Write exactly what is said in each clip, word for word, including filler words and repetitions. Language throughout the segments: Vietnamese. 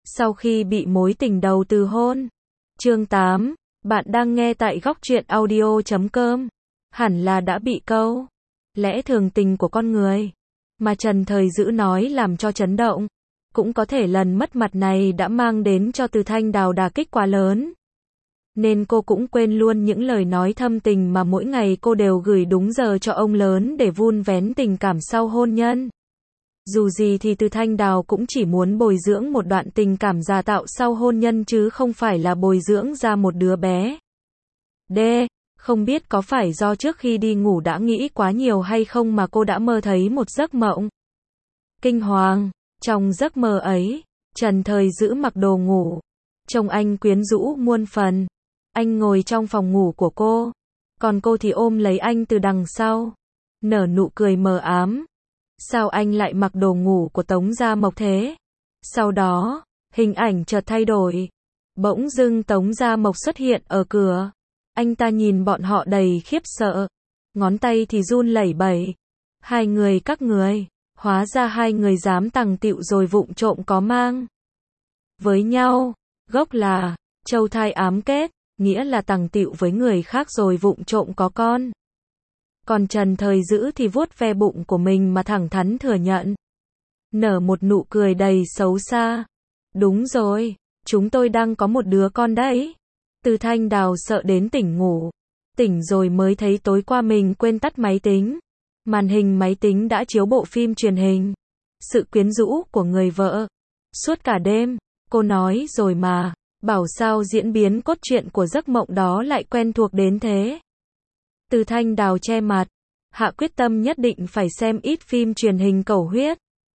Sau khi bị mối tình đầu từ hôn. Chương tám. Bạn đang nghe tại góc truyện audio chấm com. Hẳn là đã bị câu lẽ thường tình của con người mà Trần Thời Dữ nói làm cho chấn động. Cũng có thể lần mất mặt này đã mang đến cho Từ Thanh Đào đả kích quá lớn. Nên cô cũng quên luôn những lời nói thâm tình mà mỗi ngày cô đều gửi đúng giờ cho ông lớn để vun vén tình cảm sau hôn nhân. Dù gì thì Từ Thanh Đào cũng chỉ muốn bồi dưỡng một đoạn tình cảm giả tạo sau hôn nhân chứ không phải là bồi dưỡng ra một đứa bé. D. Không biết có phải do trước khi đi ngủ đã nghĩ quá nhiều hay không mà cô đã mơ thấy một giấc mộng kinh hoàng. Trong giấc mơ ấy, Trần Thời Dữ mặc đồ ngủ. Trông anh quyến rũ muôn phần. Anh ngồi trong phòng ngủ của cô. Còn cô thì ôm lấy anh từ đằng sau. Nở nụ cười mờ ám. Sao anh lại mặc đồ ngủ của Tống Gia Mộc thế? Sau đó, hình ảnh chợt thay đổi. Bỗng dưng Tống Gia Mộc xuất hiện ở cửa. Anh ta nhìn bọn họ đầy khiếp sợ. Ngón tay thì run lẩy bẩy. Hai người các người. Hóa ra hai người dám tằng tịu rồi vụng trộm có mang với nhau. Gốc là châu thai ám kết, nghĩa là tằng tịu với người khác rồi vụng trộm có con. Còn Trần Thời Dữ thì vuốt ve bụng của mình mà thẳng thắn thừa nhận. Nở một nụ cười đầy xấu xa. Đúng rồi, chúng tôi đang có một đứa con đấy. Từ Thanh Đào sợ đến tỉnh ngủ. Tỉnh rồi mới thấy tối qua mình quên tắt máy tính. Màn hình máy tính đã chiếu bộ phim truyền hình. Sự quyến rũ của người vợ. Suốt cả đêm, cô nói rồi mà, bảo sao diễn biến cốt truyện của giấc mộng đó lại quen thuộc đến thế. Từ Thanh Đào che mặt, hạ quyết tâm nhất định phải xem ít phim truyền hình cẩu huyết.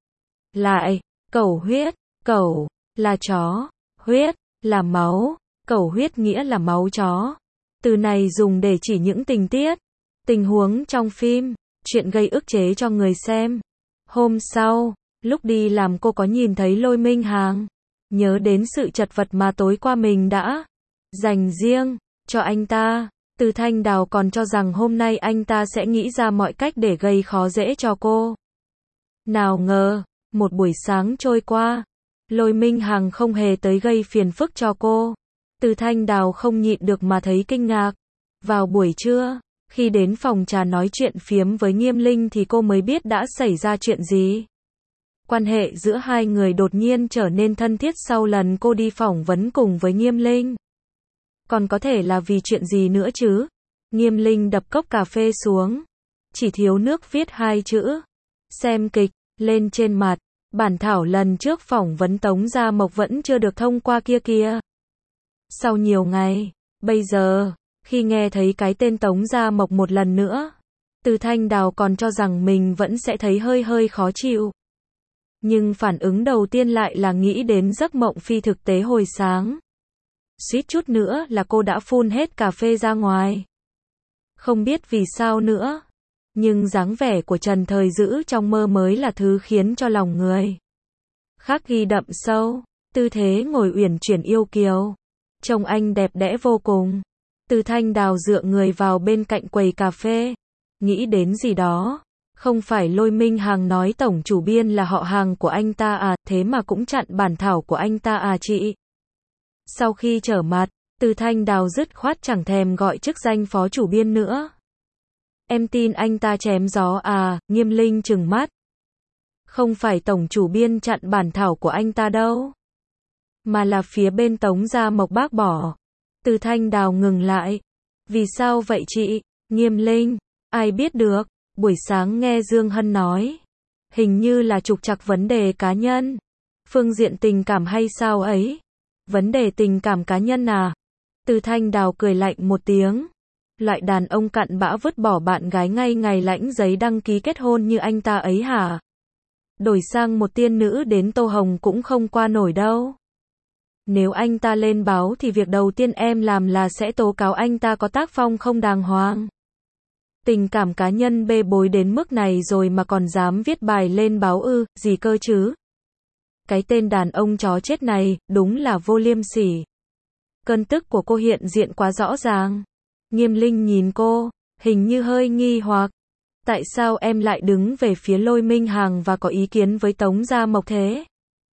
Lại, cẩu huyết, cẩu, là chó, huyết, là máu, cẩu huyết nghĩa là máu chó. Từ này dùng để chỉ những tình tiết, tình huống trong phim, chuyện gây ức chế cho người xem. Hôm sau, lúc đi làm cô có nhìn thấy Lôi Minh Hàng. Nhớ đến sự chật vật mà tối qua mình đã dành riêng cho anh ta. Từ Thanh Đào còn cho rằng hôm nay anh ta sẽ nghĩ ra mọi cách để gây khó dễ cho cô. Nào ngờ, một buổi sáng trôi qua, Lôi Minh Hằng không hề tới gây phiền phức cho cô. Từ Thanh Đào không nhịn được mà thấy kinh ngạc. Vào buổi trưa, khi đến phòng trà nói chuyện phiếm với Nghiêm Linh thì cô mới biết đã xảy ra chuyện gì. Quan hệ giữa hai người đột nhiên trở nên thân thiết sau lần cô đi phỏng vấn cùng với Nghiêm Linh. Còn có thể là vì chuyện gì nữa chứ? Nghiêm Linh đập cốc cà phê xuống. Chỉ thiếu nước viết hai chữ. Xem kịch, lên trên mặt. Bản thảo lần trước phỏng vấn Tống Gia Mộc vẫn chưa được thông qua kia kìa. Sau nhiều ngày, bây giờ, khi nghe thấy cái tên Tống Gia Mộc một lần nữa, Từ Thanh Đào còn cho rằng mình vẫn sẽ thấy hơi hơi khó chịu. Nhưng phản ứng đầu tiên lại là nghĩ đến giấc mộng phi thực tế hồi sáng. Suýt chút nữa là cô đã phun hết cà phê ra ngoài. Không biết vì sao nữa, nhưng dáng vẻ của Trần Thời Dữ trong mơ mới là thứ khiến cho lòng người khác ghi đậm sâu. Tư thế ngồi uyển chuyển yêu kiều, trông anh đẹp đẽ vô cùng. Từ Thanh Đào dựa người vào bên cạnh quầy cà phê, nghĩ đến gì đó. Không phải Lôi Minh Hằng nói tổng chủ biên là họ hàng của anh ta à, thế mà cũng chặn bản thảo của anh ta à chị. Sau khi trở mặt, Từ Thanh Đào dứt khoát chẳng thèm gọi chức danh phó chủ biên nữa. Em tin anh ta chém gió à? Nghiêm Linh trừng mắt. Không phải tổng chủ biên chặn bản thảo của anh ta đâu, mà là phía bên Tống Gia Mộc bác bỏ. Từ Thanh Đào ngừng lại. Vì sao vậy chị? Nghiêm Linh, ai biết được, buổi sáng nghe Dương Hân nói, hình như là trục trặc vấn đề cá nhân, phương diện tình cảm hay sao ấy. Vấn đề tình cảm cá nhân à? Từ Thanh Đào cười lạnh một tiếng. Loại đàn ông cặn bã vứt bỏ bạn gái ngay ngày lãnh giấy đăng ký kết hôn như anh ta ấy hả? Đổi sang một tiên nữ đến Tô Hồng cũng không qua nổi đâu. Nếu anh ta lên báo thì việc đầu tiên em làm là sẽ tố cáo anh ta có tác phong không đàng hoàng. Tình cảm cá nhân bê bối đến mức này rồi mà còn dám viết bài lên báo ư, gì cơ chứ? Cái tên đàn ông chó chết này, đúng là vô liêm sỉ. Cơn tức của cô hiện diện quá rõ ràng. Nghiêm Linh nhìn cô, hình như hơi nghi hoặc. Tại sao em lại đứng về phía Lôi Minh Hằng và có ý kiến với Tống Gia Mộc thế?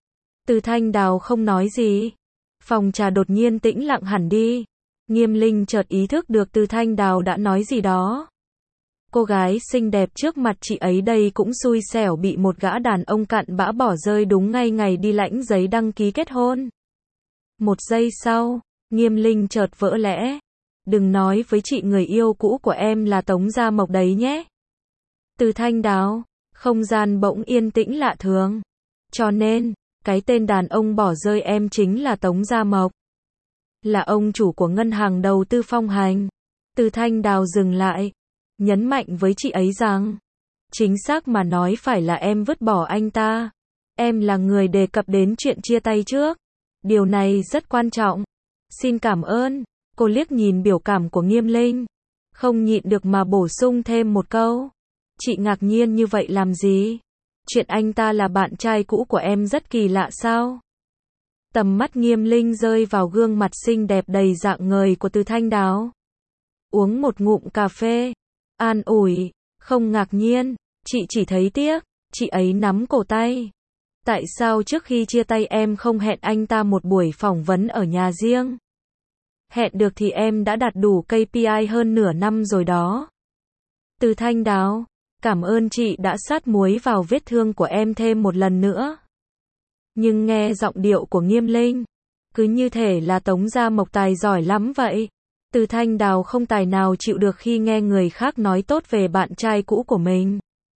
Từ Thanh Đào không nói gì. Phòng trà đột nhiên tĩnh lặng hẳn đi. Nghiêm Linh chợt ý thức được Từ Thanh Đào đã nói gì đó. Cô gái xinh đẹp trước mặt chị ấy đây cũng xui xẻo bị một gã đàn ông cặn bã bỏ rơi đúng ngay ngày đi lãnh giấy đăng ký kết hôn. Một giây sau, Nghiêm Linh chợt vỡ lẽ. Đừng nói với chị người yêu cũ của em là Tống Gia Mộc đấy nhé. Từ Thanh Đào, không gian bỗng yên tĩnh lạ thường. Cho nên, cái tên đàn ông bỏ rơi em chính là Tống Gia Mộc. Là ông chủ của ngân hàng đầu tư Phong Hành. Từ Thanh Đào dừng lại, nhấn mạnh với chị ấy rằng, chính xác mà nói phải là em vứt bỏ anh ta. Em là người đề cập đến chuyện chia tay trước. Điều này rất quan trọng. Xin cảm ơn. Cô liếc nhìn biểu cảm của Nghiêm Linh, không nhịn được mà bổ sung thêm một câu. Chị ngạc nhiên như vậy làm gì? Chuyện anh ta là bạn trai cũ của em rất kỳ lạ sao? Tầm mắt Nghiêm Linh rơi vào gương mặt xinh đẹp đầy rạng ngời của Từ Thanh Đào. Uống một ngụm cà phê. An ủi, không ngạc nhiên, chị chỉ thấy tiếc. Chị ấy nắm cổ tay. Tại sao trước khi chia tay em không hẹn anh ta một buổi phỏng vấn ở nhà riêng? Hẹn được thì em đã đạt đủ ca pê i hơn nửa năm rồi đó. Từ Thanh Đào, cảm ơn chị đã sát muối vào vết thương của em thêm một lần nữa. Nhưng nghe giọng điệu của Nghiêm Linh, cứ như thể là Tống Gia Mộc tài giỏi lắm vậy. Từ Thanh Đào không tài nào chịu được khi nghe người khác nói tốt về bạn trai cũ của mình.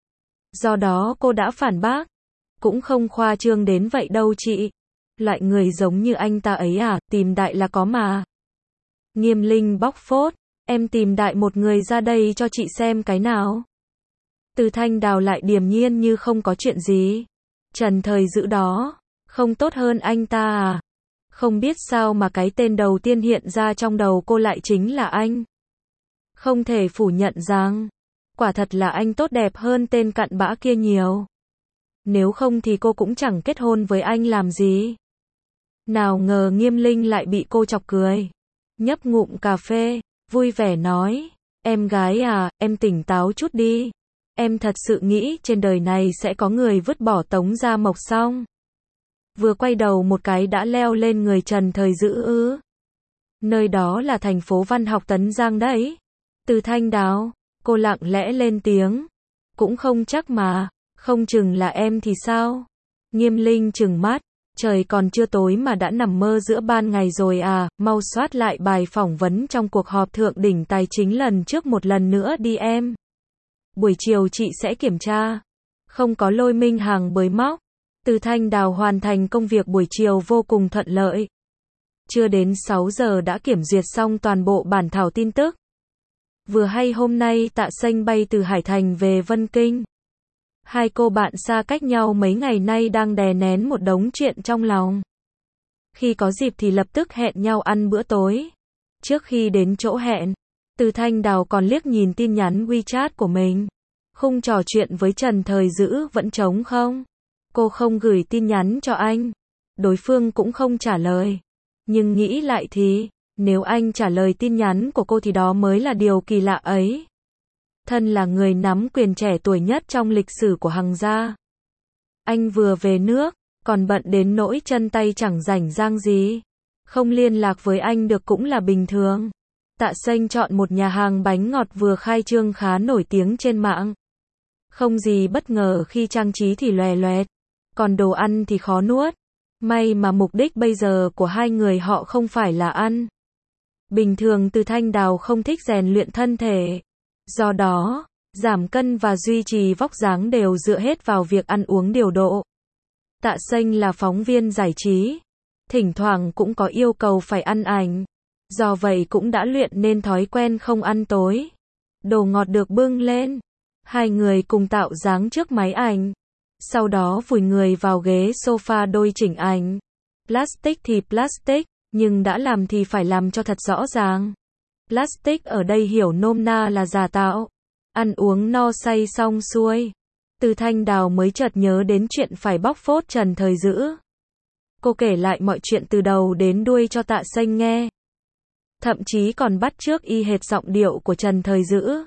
Do đó cô đã phản bác. Cũng không khoa trương đến vậy đâu chị. Loại người giống như anh ta ấy à, tìm đại là có mà. Nghiêm Linh bóc phốt, em tìm đại một người ra đây cho chị xem cái nào. Từ Thanh Đào lại điềm nhiên như không có chuyện gì. Trần Thời Dữ đó, không tốt hơn anh ta à? Không biết sao mà cái tên đầu tiên hiện ra trong đầu cô lại chính là anh. Không thể phủ nhận rằng, quả thật là anh tốt đẹp hơn tên cặn bã kia nhiều. Nếu không thì cô cũng chẳng kết hôn với anh làm gì. Nào ngờ Nghiêm Linh lại bị cô chọc cười. Nhấp ngụm cà phê, vui vẻ nói, em gái à, em tỉnh táo chút đi. Em thật sự nghĩ trên đời này sẽ có người vứt bỏ Tống Gia Mộc xong. Vừa quay đầu một cái đã leo lên người Trần Thời Dữ ư. Nơi đó là thành phố văn học Tấn Giang đấy. Từ Thanh Đào, cô lặng lẽ lên tiếng. Cũng không chắc mà, không chừng là em thì sao? Nghiêm Linh trừng mắt. Trời còn chưa tối mà đã nằm mơ giữa ban ngày rồi à, mau soát lại bài phỏng vấn trong cuộc họp thượng đỉnh tài chính lần trước một lần nữa đi em. Buổi chiều chị sẽ kiểm tra. Không có Lôi Minh Hằng bới móc. Từ Thanh Đào hoàn thành công việc buổi chiều vô cùng thuận lợi. Chưa đến sáu giờ đã kiểm duyệt xong toàn bộ bản thảo tin tức. Vừa hay hôm nay Tạ Xanh bay từ Hải Thành về Vân Kinh. Hai cô bạn xa cách nhau mấy ngày nay đang đè nén một đống chuyện trong lòng. Khi có dịp thì lập tức hẹn nhau ăn bữa tối. Trước khi đến chỗ hẹn, Từ Thanh Đào còn liếc nhìn tin nhắn WeChat của mình. Khung trò chuyện với Trần Thời Dữ vẫn trống không? Cô không gửi tin nhắn cho anh. Đối phương cũng không trả lời. Nhưng nghĩ lại thì, nếu anh trả lời tin nhắn của cô thì đó mới là điều kỳ lạ ấy. Thân là người nắm quyền trẻ tuổi nhất trong lịch sử của Hằng gia. Anh vừa về nước, còn bận đến nỗi chân tay chẳng rảnh rang gì. Không liên lạc với anh được cũng là bình thường. Tạ Xanh chọn một nhà hàng bánh ngọt vừa khai trương khá nổi tiếng trên mạng. Không gì bất ngờ khi trang trí thì loè loẹt, còn đồ ăn thì khó nuốt. May mà mục đích bây giờ của hai người họ không phải là ăn. Bình thường Từ Thanh Đào không thích rèn luyện thân thể. Do đó, giảm cân và duy trì vóc dáng đều dựa hết vào việc ăn uống điều độ. Tạ Xanh là phóng viên giải trí. Thỉnh thoảng cũng có yêu cầu phải ăn ảnh. Do vậy cũng đã luyện nên thói quen không ăn tối. Đồ ngọt được bưng lên. Hai người cùng tạo dáng trước máy ảnh. Sau đó vùi người vào ghế sofa đôi chỉnh ảnh. Plastic thì plastic, nhưng đã làm thì phải làm cho thật rõ ràng. Plastic ở đây hiểu nôm na là giả tạo. Ăn uống no say xong xuôi. Từ Thanh Đào mới chợt nhớ đến chuyện phải bóc phốt Trần Thời Dữ. Cô kể lại mọi chuyện từ đầu đến đuôi cho Tạ Xanh nghe. Thậm chí còn bắt chước y hệt giọng điệu của Trần Thời Dữ.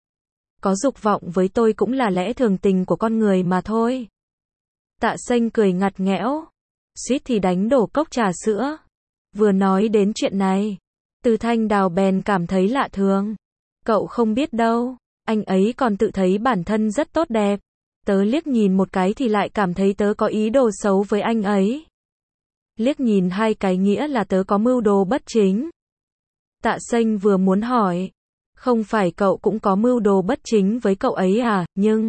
Có dục vọng với tôi cũng là lẽ thường tình của con người mà thôi. Tạ Xanh cười ngặt nghẽo. suýt thì đánh đổ cốc trà sữa. Vừa nói đến chuyện này, Từ Thanh Đào bèn cảm thấy lạ thường. Cậu không biết đâu, anh ấy còn tự thấy bản thân rất tốt đẹp. Tớ liếc nhìn một cái thì lại cảm thấy tớ có ý đồ xấu với anh ấy. Liếc nhìn hai cái nghĩa là tớ có mưu đồ bất chính. Tạ Sênh vừa muốn hỏi, không phải cậu cũng có mưu đồ bất chính với cậu ấy à, nhưng...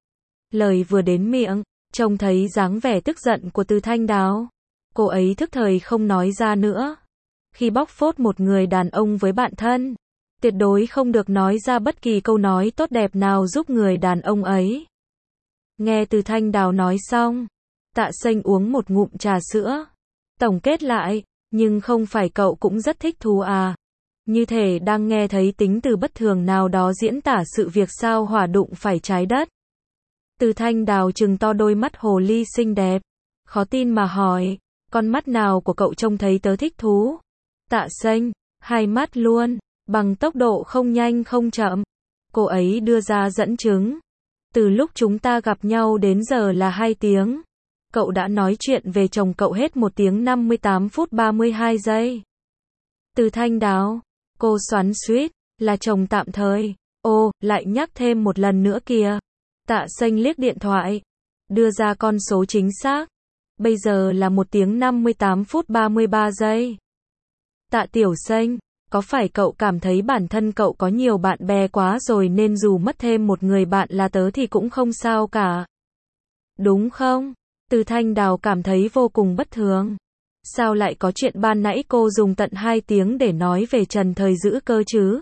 Lời vừa đến miệng, trông thấy dáng vẻ tức giận của Từ Thanh Đào. Cô ấy thức thời không nói ra nữa. Khi bóc phốt một người đàn ông với bạn thân, tuyệt đối không được nói ra bất kỳ câu nói tốt đẹp nào giúp người đàn ông ấy. Nghe Từ Thanh Đào nói xong, Tạ Sênh uống một ngụm trà sữa. Tổng kết lại, nhưng không phải cậu cũng rất thích thú à? Như thể đang nghe thấy tính từ bất thường nào đó diễn tả sự việc sao hỏa đụng phải trái đất. Từ Thanh Đào trừng to đôi mắt hồ ly xinh đẹp, khó tin mà hỏi, con mắt nào của cậu trông thấy tớ thích thú? Tạ Sênh, hai mắt luôn, bằng tốc độ không nhanh không chậm. Cô ấy đưa ra dẫn chứng. Từ lúc chúng ta gặp nhau đến giờ là hai tiếng. Cậu đã nói chuyện về chồng cậu hết một tiếng năm mươi tám phút ba mươi hai giây. Từ Thanh Đào, cô xoắn xuýt, là chồng tạm thời. Ô, lại nhắc thêm một lần nữa kìa. Tạ Sênh liếc điện thoại, đưa ra con số chính xác. Bây giờ là một tiếng năm mươi tám phút ba mươi ba giây. Tạ Tiểu Sênh, có phải cậu cảm thấy bản thân cậu có nhiều bạn bè quá rồi nên dù mất thêm một người bạn là tớ thì cũng không sao cả? Đúng không? Từ Thanh Đào cảm thấy vô cùng bất thường. Sao lại có chuyện ban nãy cô dùng tận hai tiếng để nói về Trần Thời Dữ cơ chứ?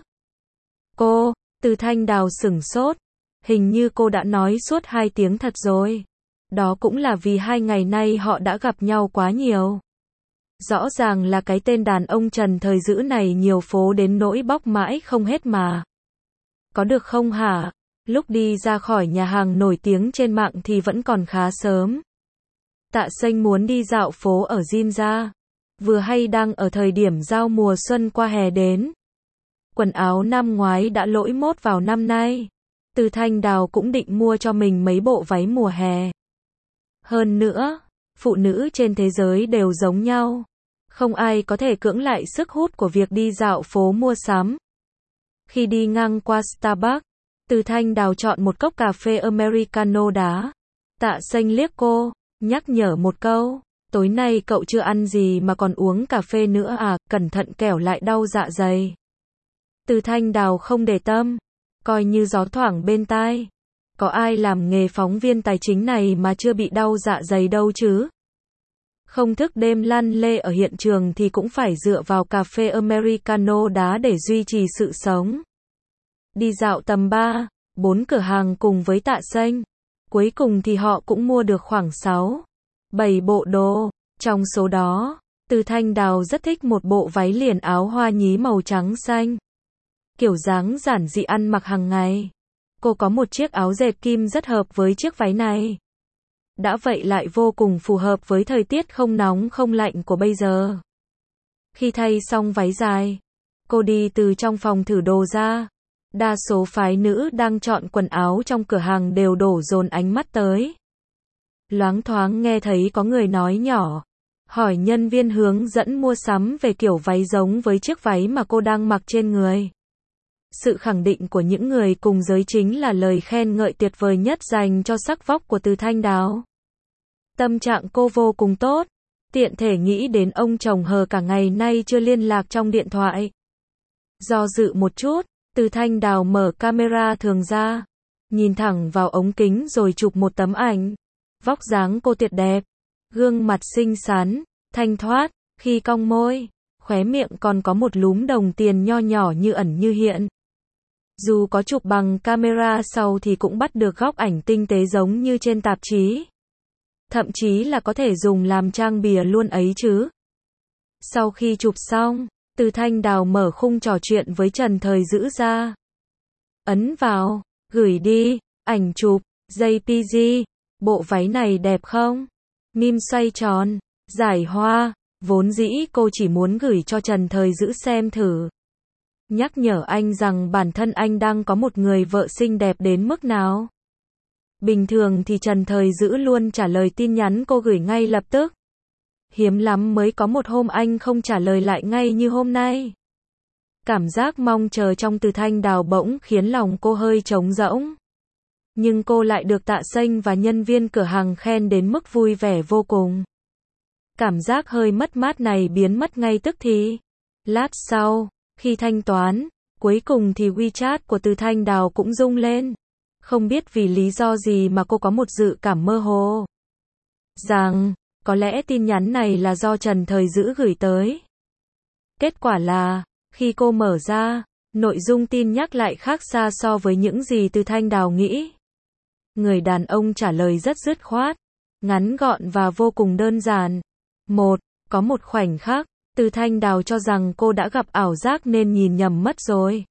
Cô, Từ Thanh Đào sửng sốt. Hình như cô đã nói suốt hai tiếng thật rồi. Đó cũng là vì hai ngày nay họ đã gặp nhau quá nhiều. Rõ ràng là cái tên đàn ông Trần Thời Dữ này nhiều phố đến nỗi bóc mãi không hết mà. Có được không hả? Lúc đi ra khỏi nhà hàng nổi tiếng trên mạng thì vẫn còn khá sớm. Tạ Sênh muốn đi dạo phố ở Jinja. Vừa hay đang ở thời điểm giao mùa xuân qua hè đến. Quần áo năm ngoái đã lỗi mốt vào năm nay. Từ Thanh Đào cũng định mua cho mình mấy bộ váy mùa hè. Hơn nữa, phụ nữ trên thế giới đều giống nhau. Không ai có thể cưỡng lại sức hút của việc đi dạo phố mua sắm. Khi đi ngang qua Starbucks, Từ Thanh Đào chọn một cốc cà phê Americano đá. Tạ Sênh liếc cô, nhắc nhở một câu, tối nay cậu chưa ăn gì mà còn uống cà phê nữa à, cẩn thận kẻo lại đau dạ dày. Từ Thanh Đào không để tâm, coi như gió thoảng bên tai. Có ai làm nghề phóng viên tài chính này mà chưa bị đau dạ dày đâu chứ? Không thức đêm lăn lê ở hiện trường thì cũng phải dựa vào cà phê Americano đá để duy trì sự sống. Đi dạo tầm ba, bốn cửa hàng cùng với Tạ Sênh. Cuối cùng thì họ cũng mua được khoảng sáu, bảy bộ đồ. Trong số đó, Từ Thanh Đào rất thích một bộ váy liền áo hoa nhí màu trắng xanh. Kiểu dáng giản dị ăn mặc hàng ngày. Cô có một chiếc áo dệt kim rất hợp với chiếc váy này. Đã vậy lại vô cùng phù hợp với thời tiết không nóng không lạnh của bây giờ. Khi thay xong váy dài, cô đi từ trong phòng thử đồ ra. Đa số phái nữ đang chọn quần áo trong cửa hàng đều đổ dồn ánh mắt tới. Loáng thoáng nghe thấy có người nói nhỏ, hỏi nhân viên hướng dẫn mua sắm về kiểu váy giống với chiếc váy mà cô đang mặc trên người. Sự khẳng định của những người cùng giới chính là lời khen ngợi tuyệt vời nhất dành cho sắc vóc của Từ Thanh Đào. Tâm trạng cô vô cùng tốt, tiện thể nghĩ đến ông chồng hờ cả ngày nay chưa liên lạc trong điện thoại. Do dự một chút, Từ Thanh Đào mở camera thường ra, nhìn thẳng vào ống kính rồi chụp một tấm ảnh. Vóc dáng cô tuyệt đẹp, gương mặt xinh xắn, thanh thoát, khi cong môi, khóe miệng còn có một lúm đồng tiền nho nhỏ như ẩn như hiện. Dù có chụp bằng camera sau thì cũng bắt được góc ảnh tinh tế giống như trên tạp chí. Thậm chí là có thể dùng làm trang bìa luôn ấy chứ. Sau khi chụp xong, Từ Thanh Đào mở khung trò chuyện với Trần Thời Dữ ra. Ấn vào, gửi đi, ảnh chụp, giây pê giê, bộ váy này đẹp không? Mím xoay tròn, giải hoa, vốn dĩ cô chỉ muốn gửi cho Trần Thời Dữ xem thử. Nhắc nhở anh rằng bản thân anh đang có một người vợ xinh đẹp đến mức nào. Bình thường thì Trần Thời Dữ luôn trả lời tin nhắn cô gửi ngay lập tức. Hiếm lắm mới có một hôm anh không trả lời lại ngay như hôm nay. Cảm giác mong chờ trong Từ Thanh Đào bỗng khiến lòng cô hơi trống rỗng. Nhưng cô lại được Tạ Sênh và nhân viên cửa hàng khen đến mức vui vẻ vô cùng. Cảm giác hơi mất mát này biến mất ngay tức thì. Lát sau, khi thanh toán, cuối cùng thì WeChat của Từ Thanh Đào cũng rung lên. Không biết vì lý do gì mà cô có một dự cảm mơ hồ rằng, có lẽ tin nhắn này là do Trần Thời Dữ gửi tới. Kết quả là, khi cô mở ra, nội dung tin nhắc lại khác xa so với những gì Từ Thanh Đào nghĩ. Người đàn ông trả lời rất dứt khoát, ngắn gọn và vô cùng đơn giản. Một, có một khoảnh khắc, Từ Thanh Đào cho rằng cô đã gặp ảo giác nên nhìn nhầm mất rồi.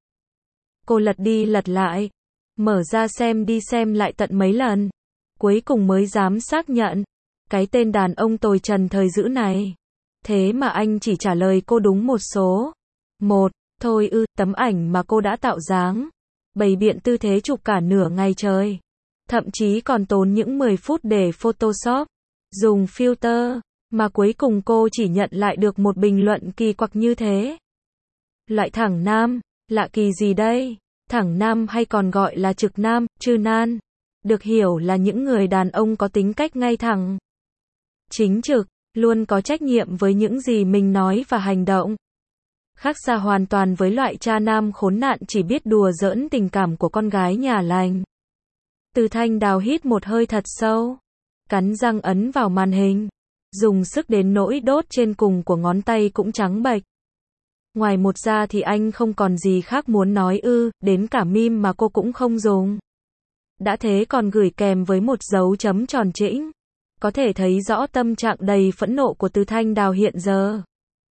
Cô lật đi lật lại, mở ra xem đi xem lại tận mấy lần, cuối cùng mới dám xác nhận, cái tên đàn ông tồi Trần Thời Dữ này. Thế mà anh chỉ trả lời cô đúng một số. Một, thôi ư, tấm ảnh mà cô đã tạo dáng, bày biện tư thế chụp cả nửa ngày trời. Thậm chí còn tốn những mười phút để Photoshop, dùng filter, mà cuối cùng cô chỉ nhận lại được một bình luận kỳ quặc như thế. Loại thẳng nam, lạ kỳ gì đây? Thẳng nam hay còn gọi là trực nam, trư nan, được hiểu là những người đàn ông có tính cách ngay thẳng, chính trực, luôn có trách nhiệm với những gì mình nói và hành động. Khác xa hoàn toàn với loại cha nam khốn nạn chỉ biết đùa giỡn tình cảm của con gái nhà lành. Từ Thanh Đào hít một hơi thật sâu, cắn răng ấn vào màn hình, dùng sức đến nỗi đốt trên cùng của ngón tay cũng trắng bệch. Ngoài một ra thì anh không còn gì khác muốn nói ư, đến cả meme mà cô cũng không dùng. Đã thế còn gửi kèm với một dấu chấm tròn trĩnh. Có thể thấy rõ tâm trạng đầy phẫn nộ của Từ Thanh Đào hiện giờ.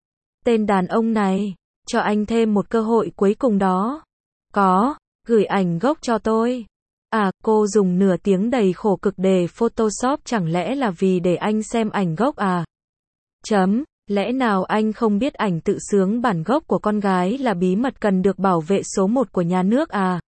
Tên đàn ông này, cho anh thêm một cơ hội cuối cùng đó. Có, gửi ảnh gốc cho tôi. À, cô dùng nửa tiếng đầy khổ cực để Photoshop chẳng lẽ là vì để anh xem ảnh gốc à? Chấm, lẽ nào anh không biết ảnh tự sướng bản gốc của con gái là bí mật cần được bảo vệ số một của nhà nước à?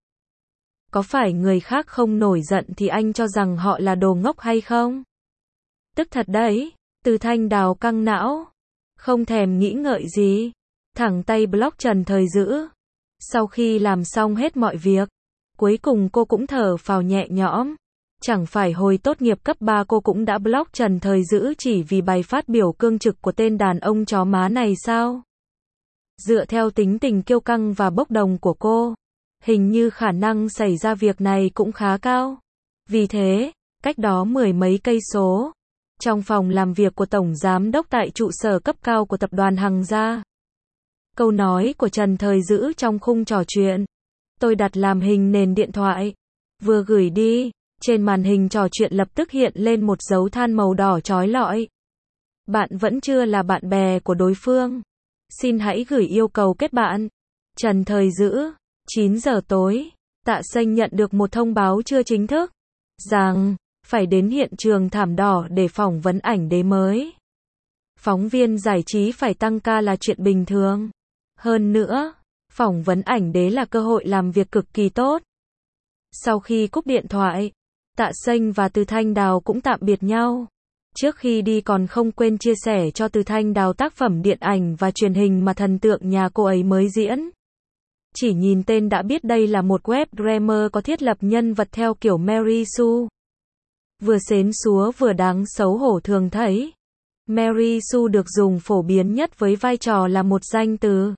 Có phải người khác không nổi giận thì anh cho rằng họ là đồ ngốc hay không? Tức thật đấy, Từ Thanh Đào căng não, không thèm nghĩ ngợi gì, thẳng tay block Trần Thời Dữ. Sau khi làm xong hết mọi việc, cuối cùng cô cũng thở phào nhẹ nhõm. Chẳng phải hồi tốt nghiệp cấp ba cô cũng đã block Trần Thời Dữ chỉ vì bài phát biểu cương trực của tên đàn ông chó má này sao? Dựa theo tính tình kiêu căng và bốc đồng của cô, hình như khả năng xảy ra việc này cũng khá cao. Vì thế, cách đó mười mấy cây số, trong phòng làm việc của Tổng Giám đốc tại trụ sở cấp cao của tập đoàn Hằng Gia. Câu nói của Trần Thời Dữ trong khung trò chuyện, tôi đặt làm hình nền điện thoại, vừa gửi đi, trên màn hình trò chuyện lập tức hiện lên một dấu than màu đỏ chói lọi. Bạn vẫn chưa là bạn bè của đối phương. Xin hãy gửi yêu cầu kết bạn. Trần Thời Dữ, chín giờ tối, Tạ Sênh nhận được một thông báo chưa chính thức, rằng phải đến hiện trường thảm đỏ để phỏng vấn ảnh đế mới. Phóng viên giải trí phải tăng ca là chuyện bình thường. Hơn nữa, phỏng vấn ảnh đế là cơ hội làm việc cực kỳ tốt. Sau khi cúp điện thoại, Tạ Sênh và Từ Thanh Đào cũng tạm biệt nhau. Trước khi đi còn không quên chia sẻ cho Từ Thanh Đào tác phẩm điện ảnh và truyền hình mà thần tượng nhà cô ấy mới diễn. Chỉ nhìn tên đã biết đây là một web drama có thiết lập nhân vật theo kiểu Mary Sue. Vừa xến xúa vừa đáng xấu hổ thường thấy. Mary Sue được dùng phổ biến nhất với vai trò là một danh từ.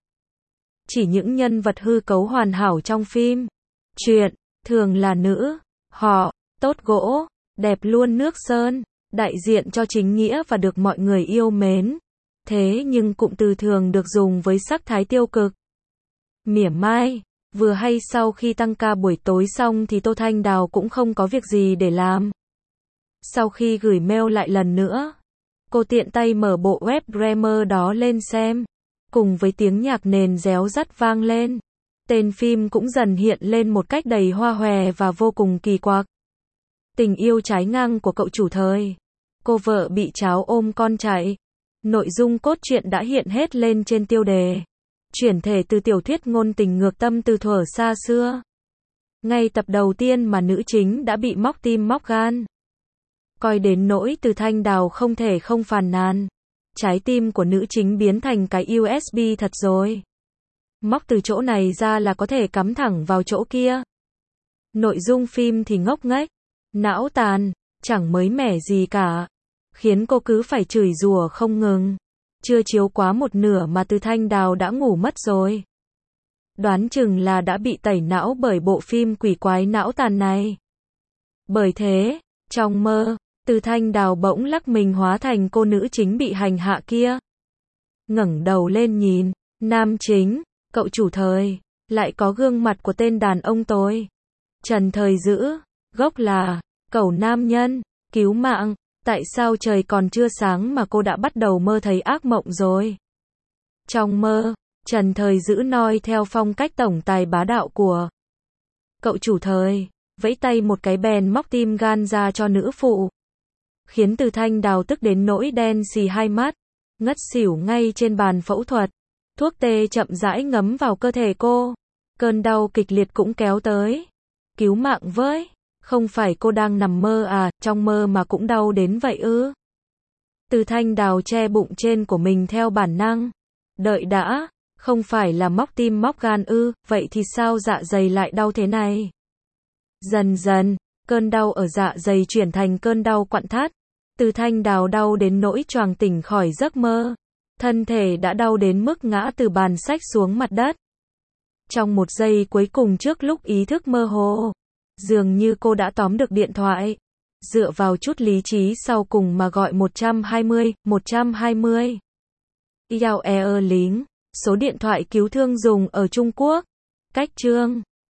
Chỉ những nhân vật hư cấu hoàn hảo trong phim, truyện, thường là nữ, họ, tốt gỗ, đẹp luôn nước sơn, đại diện cho chính nghĩa và được mọi người yêu mến. Thế nhưng cụm từ thường được dùng với sắc thái tiêu cực, mỉa mai. Vừa hay sau khi tăng ca buổi tối xong thì Tô Thanh Đào cũng không có việc gì để làm. Sau khi gửi mail lại lần nữa, cô tiện tay mở bộ web drama đó lên xem. Cùng với tiếng nhạc nền réo rắt vang lên, tên phim cũng dần hiện lên một cách đầy hoa hòe và vô cùng kỳ quặc. Tình yêu trái ngang của cậu chủ thời. Cô vợ bị cháo ôm con chạy. Nội dung cốt truyện đã hiện hết lên trên tiêu đề. Chuyển thể từ tiểu thuyết ngôn tình ngược tâm từ thuở xa xưa. Ngay tập đầu tiên mà nữ chính đã bị móc tim móc gan. Coi đến nỗi Từ Thanh Đào không thể không phàn nàn. trái tim của nữ chính biến thành cái u ét bê thật rồi. Móc từ chỗ này ra là có thể cắm thẳng vào chỗ kia. Nội dung phim thì ngốc nghếch, não tàn, chẳng mới mẻ gì cả, khiến cô cứ phải chửi rủa không ngừng. Chưa chiếu quá một nửa mà Từ Thanh Đào đã ngủ mất rồi. Đoán chừng là đã bị tẩy não bởi bộ phim quỷ quái não tàn này. Bởi thế, trong mơ, Từ Thanh Đào bỗng lắc mình hóa thành cô nữ chính bị hành hạ kia. Ngẩng đầu lên nhìn, nam chính, cậu chủ thời, lại có gương mặt của tên đàn ông tôi. Trần Thời Dữ, gốc là, cẩu nam nhân, cứu mạng, tại sao trời còn chưa sáng mà cô đã bắt đầu mơ thấy ác mộng rồi? Trong mơ, Trần Thời Dữ noi theo phong cách tổng tài bá đạo của cậu chủ thời, vẫy tay một cái bèn móc tim gan ra cho nữ phụ. Khiến Từ Thanh Đào tức đến nỗi đen xì hai mắt, ngất xỉu ngay trên bàn phẫu thuật. Thuốc tê chậm rãi ngấm vào cơ thể cô. Cơn đau kịch liệt cũng kéo tới. Cứu mạng với, không phải cô đang nằm mơ à, trong mơ mà cũng đau đến vậy ư? Từ Thanh Đào che bụng trên của mình theo bản năng. Đợi đã, không phải là móc tim móc gan ư, vậy thì sao dạ dày lại đau thế này? Dần dần, cơn đau ở dạ dày chuyển thành cơn đau quặn thắt. Từ Thanh Đào đau đến nỗi choàng tỉnh khỏi giấc mơ. Thân thể đã đau đến mức ngã từ bàn sách xuống mặt đất. Trong một giây cuối cùng trước lúc ý thức mơ hồ, dường như cô đã tóm được điện thoại. Dựa vào chút lý trí sau cùng mà gọi một trăm hai mươi, một trăm hai mươi. Yao Air lính, số điện thoại cứu thương dùng ở Trung Quốc. Cách chương